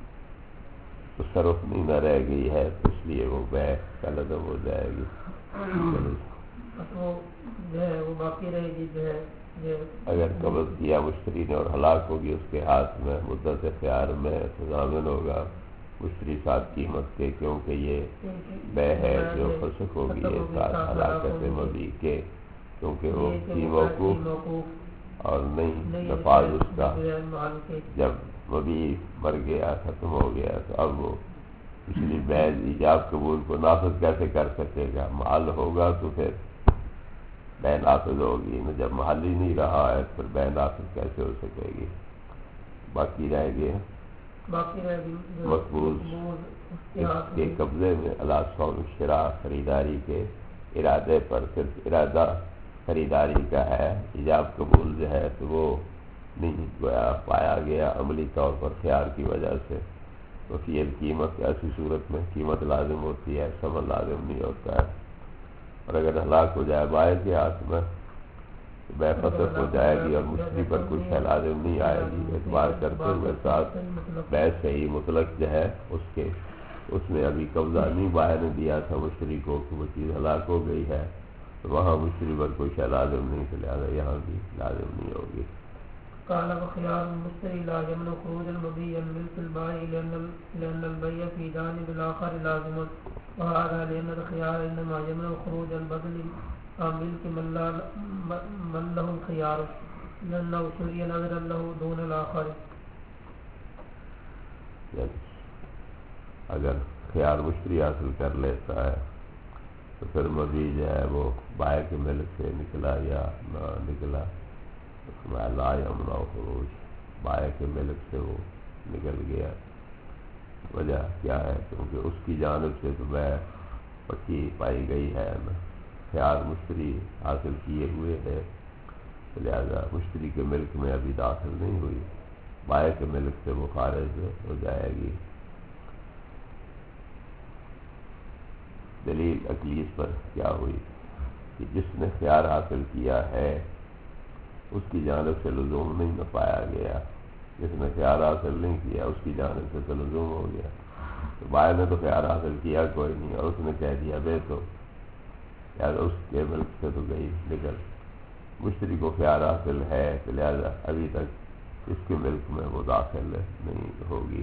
تصرف نہیں نہ رہ گئی ہے تو اس لیے وہ بیع کا لزم ہو جائے گی، بس وہ جو ہے وہ باقی رہے گی جو ہے اگر قبض کیا مشتری نے اور ہلاک ہوگی اس کے ہاتھ میں مدت خیار میں تو ضامن ہوگا مشتری ساتھ قیمت کے، کیونکہ یہ بیع ہے جو فسخ ہوگی ہے ساتھ ہلاکت مبیع کے، کیونکہ وہ تھی موقوف اور نہیں نفاذ اس کا، جب مبیع مر گیا ختم ہو گیا تو اب وہ پچھلی بیع ایجاب قبول کو نافذ کیسے کر سکے گا؟ محل ہوگا تو پھر بیع نافذ ہوگی، جب محل ہی نہیں رہا ہے پھر بیع نافذ کیسے ہو سکے گی؟ باقی رہ گئے مقبوض اس کے قبضے میں علی صون الشراء، خریداری کے ارادے پر، صرف ارادہ خریداری کا ہے، ایجاب قبول جو ہے تو وہ نہیں گویا پایا گیا عملی طور پر خیار کی وجہ سے، تو فی القیمت ایسی صورت میں قیمت لازم ہوتی ہے، ثمن لازم نہیں ہوتا ہے، اور اگر ہلاک ہو جائے بائع کے ہاتھ میں تو بیع فسخ ہو جائے گی اور مشتری پر کوئی شے لازم نہیں آئے گی، اعتبار کرتے ہوئے ساتھ بیع صحیح مطلق جو ہے اس کے اس میں ابھی قبضہ نہیں باہر نے دیا تھا مشتری کو کہ وہ چیز ہلاک ہو گئی ہے، تو وہاں مشتری پر کوئی شے لازم نہیں، تو لہٰذا یہاں بھی لازم نہیں ہوگی۔ قال وخيار المشتري لا يمنع خروج المبيع الملك البائع لأن البيع في جانب الآخر لازم، وهذا لأن الخيار إنما يمنع خروج البدل عن ملك من له الخيار لأنه شري نظرا له دون الآخر۔ اگر خیار مشتری حاصل کر لیتا ہے تو پھر مبیع جو ہے وہ بائع کے ملک سے نکلا یا نہ نکلا، لا یمنع خروج، بائع کے ملک سے وہ نکل گیا۔ وجہ کیا ہے؟ کیونکہ اس کی جانب سے تو بیع پکی پائی گئی ہے نا، خیار مشتری حاصل کیے ہوئے ہے، لہذا مشتری کے ملک میں ابھی داخل نہیں ہوئی، بائع کے ملک سے وہ خارج ہو جائے گی۔ دلیل عقلی اس پر کیا ہوئی کہ جس نے خیار حاصل کیا ہے اس کی جانب سے لزوم نہیں نہ پایا گیا، جس نے خیار حاصل نہیں کیا اس کی جانب سے تو لزوم ہو گیا۔ تو بائع نے تو خیار حاصل کیا کوئی نہیں، اور اس نے کہہ دیا بے تو لہٰذا اس کے ملک سے تو گئی نکل۔ مشتری کو خیار حاصل ہے تو لہٰذا ابھی تک اس کے ملک میں وہ داخل نہیں ہوگی۔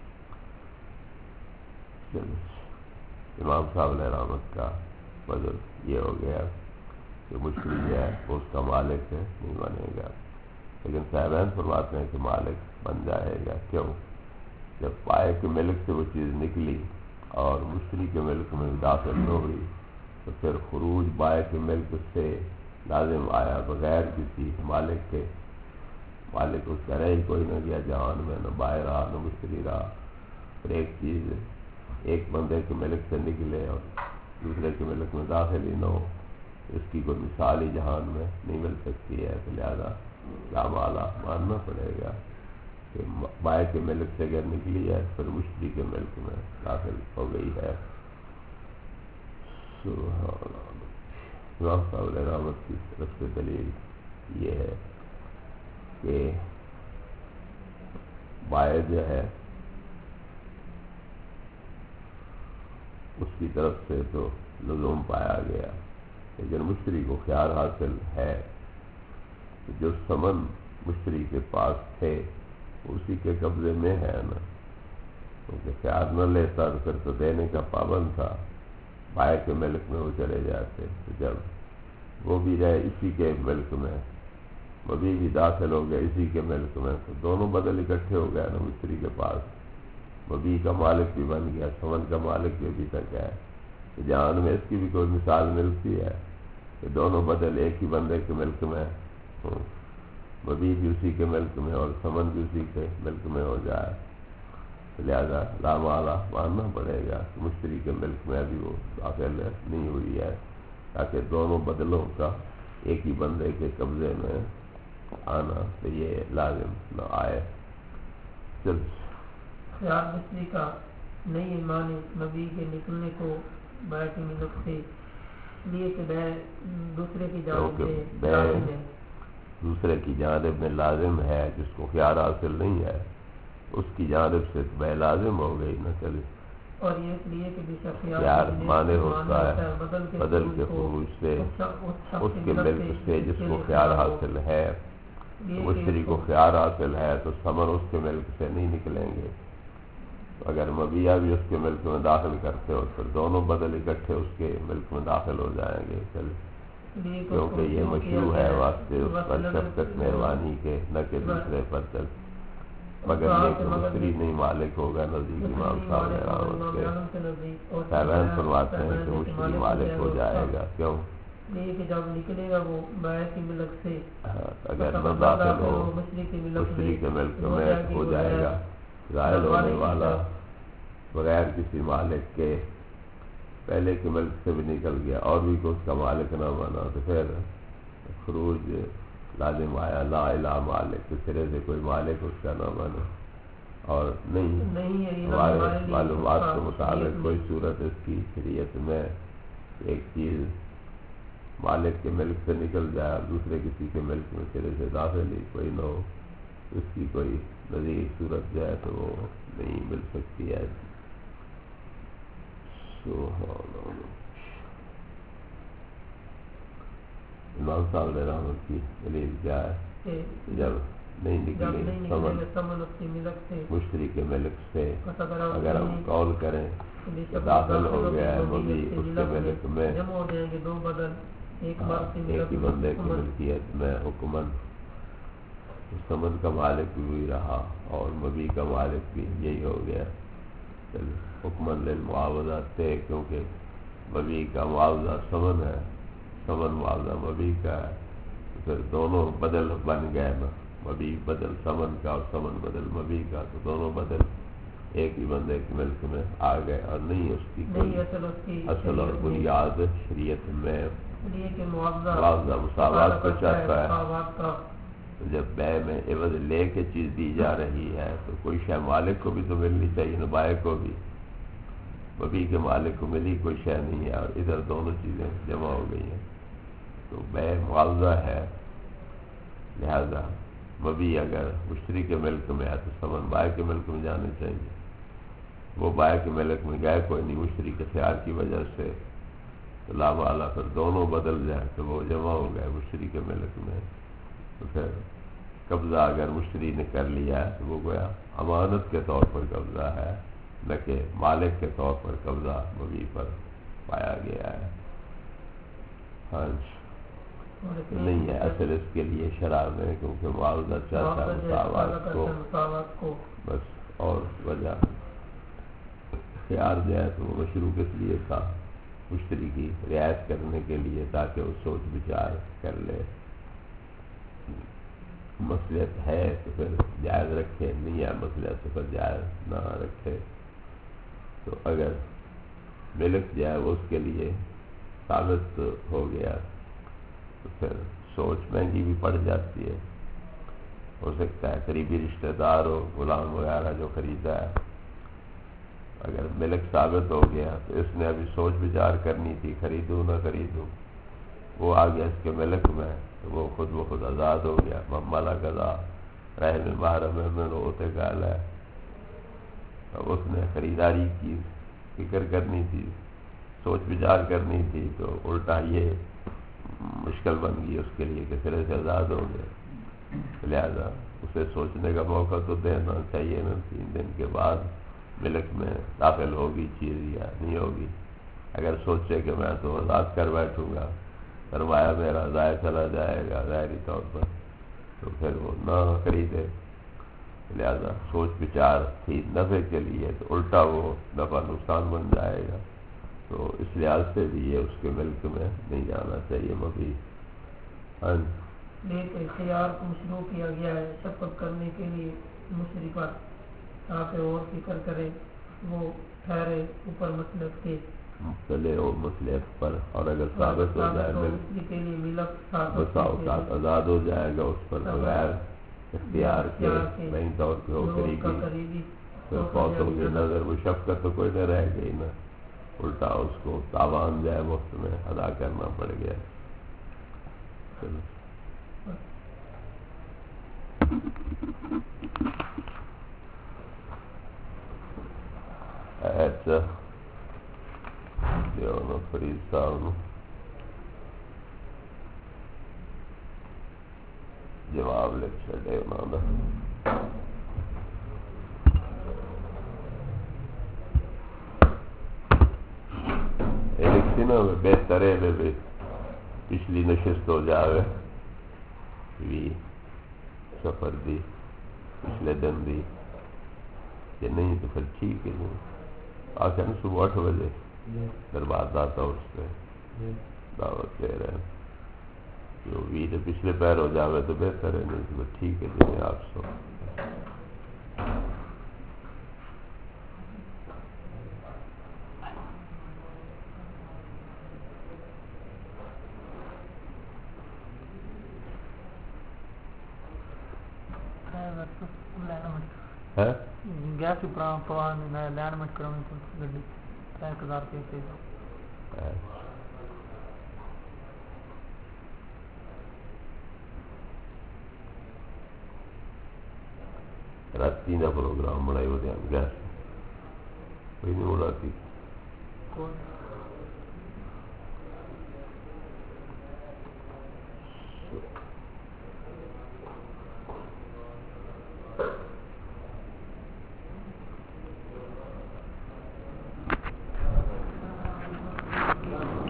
امام صاحب علیہ رحمت کا بدل یہ ہو گیا کہ مشتری جو ہے وہ اس کا مالک نہیں بنے گا، لیکن صاحبین فرماتے ہیں کہ مالک بن جائے گا۔ کیوں؟ جب بائع کے ملک سے وہ چیز نکلی اور مشتری کے ملک میں داخل نہ ہوئی تو پھر خروج بائع کے ملک سے لازم آیا بغیر کسی مالک کے۔ مالک اس کا رہ ہی کوئی نہ گیا جہان میں، نہ بائع رہا نہ مشتری رہا۔ پھر ایک چیز ایک بندے کے ملک سے نکلے اور دوسرے کے ملک میں داخل ہی نہ ہو، اس کی کوئی مثال ہی جہان میں نہیں مل سکتی ہے، تو لہٰذا لامالا ماننا پڑے گا کہ بائع کے ملک سے اگر نکلی ہے پھر مشتری کے ملک میں داخل ہو گئی ہے۔ امام صاحب علیہ رحمت کی طرف سے دلیل یہ ہے کہ بائع جو ہے اس کی طرف سے تو لزوم پایا گیا، لیکن مشتری کو خیار حاصل ہے کہ جو ثمن مشتری کے پاس تھے اسی کے قبضے میں ہے نا، کیونکہ خیار نہ لیتا تو پھر تو دینے کا پابند تھا، بائع کے ملک میں وہ چلے جاتے، تو جب وہ بھی رہے اسی کے ملک میں، مبیع بھی داخل ہو گیا اسی کے ملک میں، تو دونوں بدل اکٹھے ہو گئے نا مشتری کے پاس، مبیع کا مالک بھی بن گیا، ثمن کا مالک بھی ابھی تک ہے۔ جہان میں اس کی بھی کوئی مثال ملتی ہے کہ دونوں بدل ایک ہی بندے کے ملک میں ہوں، مبیع بھی اسی کے ملک میں اور ثمن بھی اسی کے ملک میں ہو جائے، لہذا لامالا ماننا پڑے گا کہ مشتری کے ملک میں ابھی وہ داخل نہیں ہوئی ہے، تاکہ دونوں بدلوں کا ایک ہی بندے کے قبضے میں آنا تو یہ لازم نہ آئے۔ خیار مشتری کا نہیں مانے مبیع کے نکلنے کو بائع کے ملک سے، اس لیے کہ بیع دوسرے کی جانب سے لازم ہے، دوسرے کی جانب میں لازم ہے، جس کو خیار حاصل نہیں ہے اس کی جانب سے بیع لازم ہو گئی نہ چلی، اور یہ اس لیے کہ جس خیار مانے ہوتا ہے بدل کے خروج سے اس کے ملک سے جس کو خیار حاصل ہے، مشتری کو خیار حاصل ہے تو ثمن اس کے ملک سے نہیں نکلیں گے، اگر مبیع بھی اس کے ملک میں داخل کرتے ہو پھر دونوں بدل اکٹھے اس کے ملک میں داخل ہو جائیں گے، کیونکہ یہ مشروع ہے واسطے اس پر شفقت مہربانی کے، نہ کہ دوسرے پر چل، مگر یہ کہ مشتری نہیں مالک ہوگا نزدیک امام صاحب رحمت کے، صاحبین فرماتے ہیں کہ مشتری مالک ہو جائے گا۔ کیوں؟ یہ کہ جب نکلے گا وہ بائع کی ملک سے، اگر نہ داخل ہو مشتری کے ملک میں ہو جائے گا، ظاہر ہونے والا بغیر کسی مالک کے پہلے کے ملک سے بھی نکل گیا اور بھی کوئی اس کا مالک نہ بنا تو پھر خروج لازم آیا، لا الہ مالک، تو سرے سے کوئی مالک اس کا نہ بنا، اور نہیں ہمارے معلومات کے مطابق کوئی صورت اس کی شریعت میں ایک چیز مالک کے ملک سے نکل جائے اور دوسرے کسی کے ملک میں سرے سے داخل ہی کوئی نہ ہو، اس کی کوئی نظیر صورت جو ہے تو وہ نہیں مل سکتی ہے۔ امام صاحب نے رحمت کی دلیل کیا ہے؟ جب نہیں نکلے سمن مشتری کے ملک سے اگر ہم قول کریں کہ داخل ہو گیا ہے مبی اس کے ملک میں ایک ہی بندے کی ملکیت میں حکمن سمن کا مالک بھی وہی رہا اور مبی کا مالک بھی یہی ہو گیا، حکمن للمعاوضہ طے، کیونکہ مبی کا معاوضہ سمن ہے، سمن معاوضہ مبی کا ہے، پھر دونوں بدل بن گئے نا، مبی بدل سمن کا اور سمن بدل مبی کا، تو دونوں بدل ایک ہی بندے کے ملک میں آ گئے، اور نہیں اس کی کوئی اصل اور بنیاد شریعت میں معاوضہ مساوات کو چاہتا ہے۔ تو جب بے میں عوض لے کے چیز دی جا رہی ہے تو کوئی شے مالک کو بھی تو ملنی چاہیے نا، بائع کو بھی، مبی کے مالک کو ملی کوئی شے نہیں ہے اور ادھر دونوں چیزیں جمع ہو گئی ہیں، تو بے معاوضہ ہے، لہذا مبی اگر مشتری کے ملک میں ہے تو سمن بائع کے ملک میں جانے چاہیے، وہ بائع کے ملک میں گئے کوئی نہیں، مشتری کے خیال کی وجہ سے تو لا والا پھر دونوں بدل جائے تو وہ جمع ہو گئے مشتری کے ملک میں، تو پھر قبضہ اگر مشتری نے کر لیا ہے تو وہ گویا امانت کے طور پر قبضہ ہے، نہ کہ مالک کے طور پر قبضہ مبی پر پایا گیا ہے۔ ہاں نہیں ہے اصل اس کے لیے شرع میں، کیونکہ معاوضہ چاہتا ہے مساوات کو بس، اور وجہ اختیار جو ہے تو وہ مشروع کس لیے تھا، مشتری کی رعایت کرنے کے لیے، تاکہ وہ سوچ بچار کر لے، مصلحت ہے تو پھر جائز رکھے، نہیں ہے مصلحت تو پھر جائز نہ رکھے۔ تو اگر ملک جو ہے وہ اس کے لیے ثابت ہو گیا تو پھر سوچ مہنگی بھی پڑ جاتی ہے، ہو سکتا ہے قریبی رشتہ دار ہو، غلام وغیرہ جو خریدا ہے، اگر ملک ثابت ہو گیا تو اس نے ابھی سوچ بچار کرنی تھی خریدوں نہ خریدوں، وہ آ گیا اس کے ملک میں تو وہ خود بخود آزاد ہو گیا، مالا قضا رحم محرم میں ہوتے گال ہے، اب اس نے خریداری کی فکر کرنی تھی، سوچ بچار کرنی تھی، تو الٹا یہ مشکل بن گئی اس کے لیے کہ سرے سے آزاد ہو گئے، لہذا اسے سوچنے کا موقع تو دینا چاہیے نا، 3 دن کے بعد ملک میں داخل ہوگی چیز یا نہیں ہوگی، اگر سوچے کہ میں تو آزاد کر بیٹھوں گا، سرمایہ میرا ضائع چلا جائے گا ظاہری طور پر، تو پھر وہ نہ خریدے، لہذا سوچ بچار تھی نفع کے لیے تو الٹا وہ نفع نقصان بن جائے گا، تو اس لحاظ سے بھی یہ اس کے ملک میں نہیں جانا چاہیے مبی۔ لیکن اختیار کو مشروع کیا گیا ہے شفقت کرنے کے لیے مشتری پر، تاکہ اور فکر کرے، وہ ٹھہرے اوپر مصلحت کے، چلے اور مصلحت پر، اور اگر ثابت ہو جائے ملک ساتھ آزاد ہو جائے گا اس پر بغیر اختیار کے، بہن طور پہ ہو قریبی، پھر فوت ہو گئی نظر وہ شفقت تو کوئی نہ رہ گئی نا، الٹا اس کو تاوان جائے وقت میں ادا کرنا پڑ گیا۔ اچھا فرید صاحب جواب لکھ چڑے انہوں نے لکھتی نا بہتر ہے بھی پچھلی نشست ہو جاوے بھی سفر دی پچھلے دن دی، کہ نہیں تو پھر ٹھیک ہے، آخر صبح 8 بجے دربار داتا اس پہ دعوت دے رہے ہیں، جو وید پچھلے پیر ہو جاوے تو بہتر ہے، نہیں تو ٹھیک ہے جنہیں آپ سو گیس لین مٹ کرانی گڈی 1000 روپے راتی کا پروگرام بنائی وہ دھیان گیس کوئی نہیں اڑاتی کون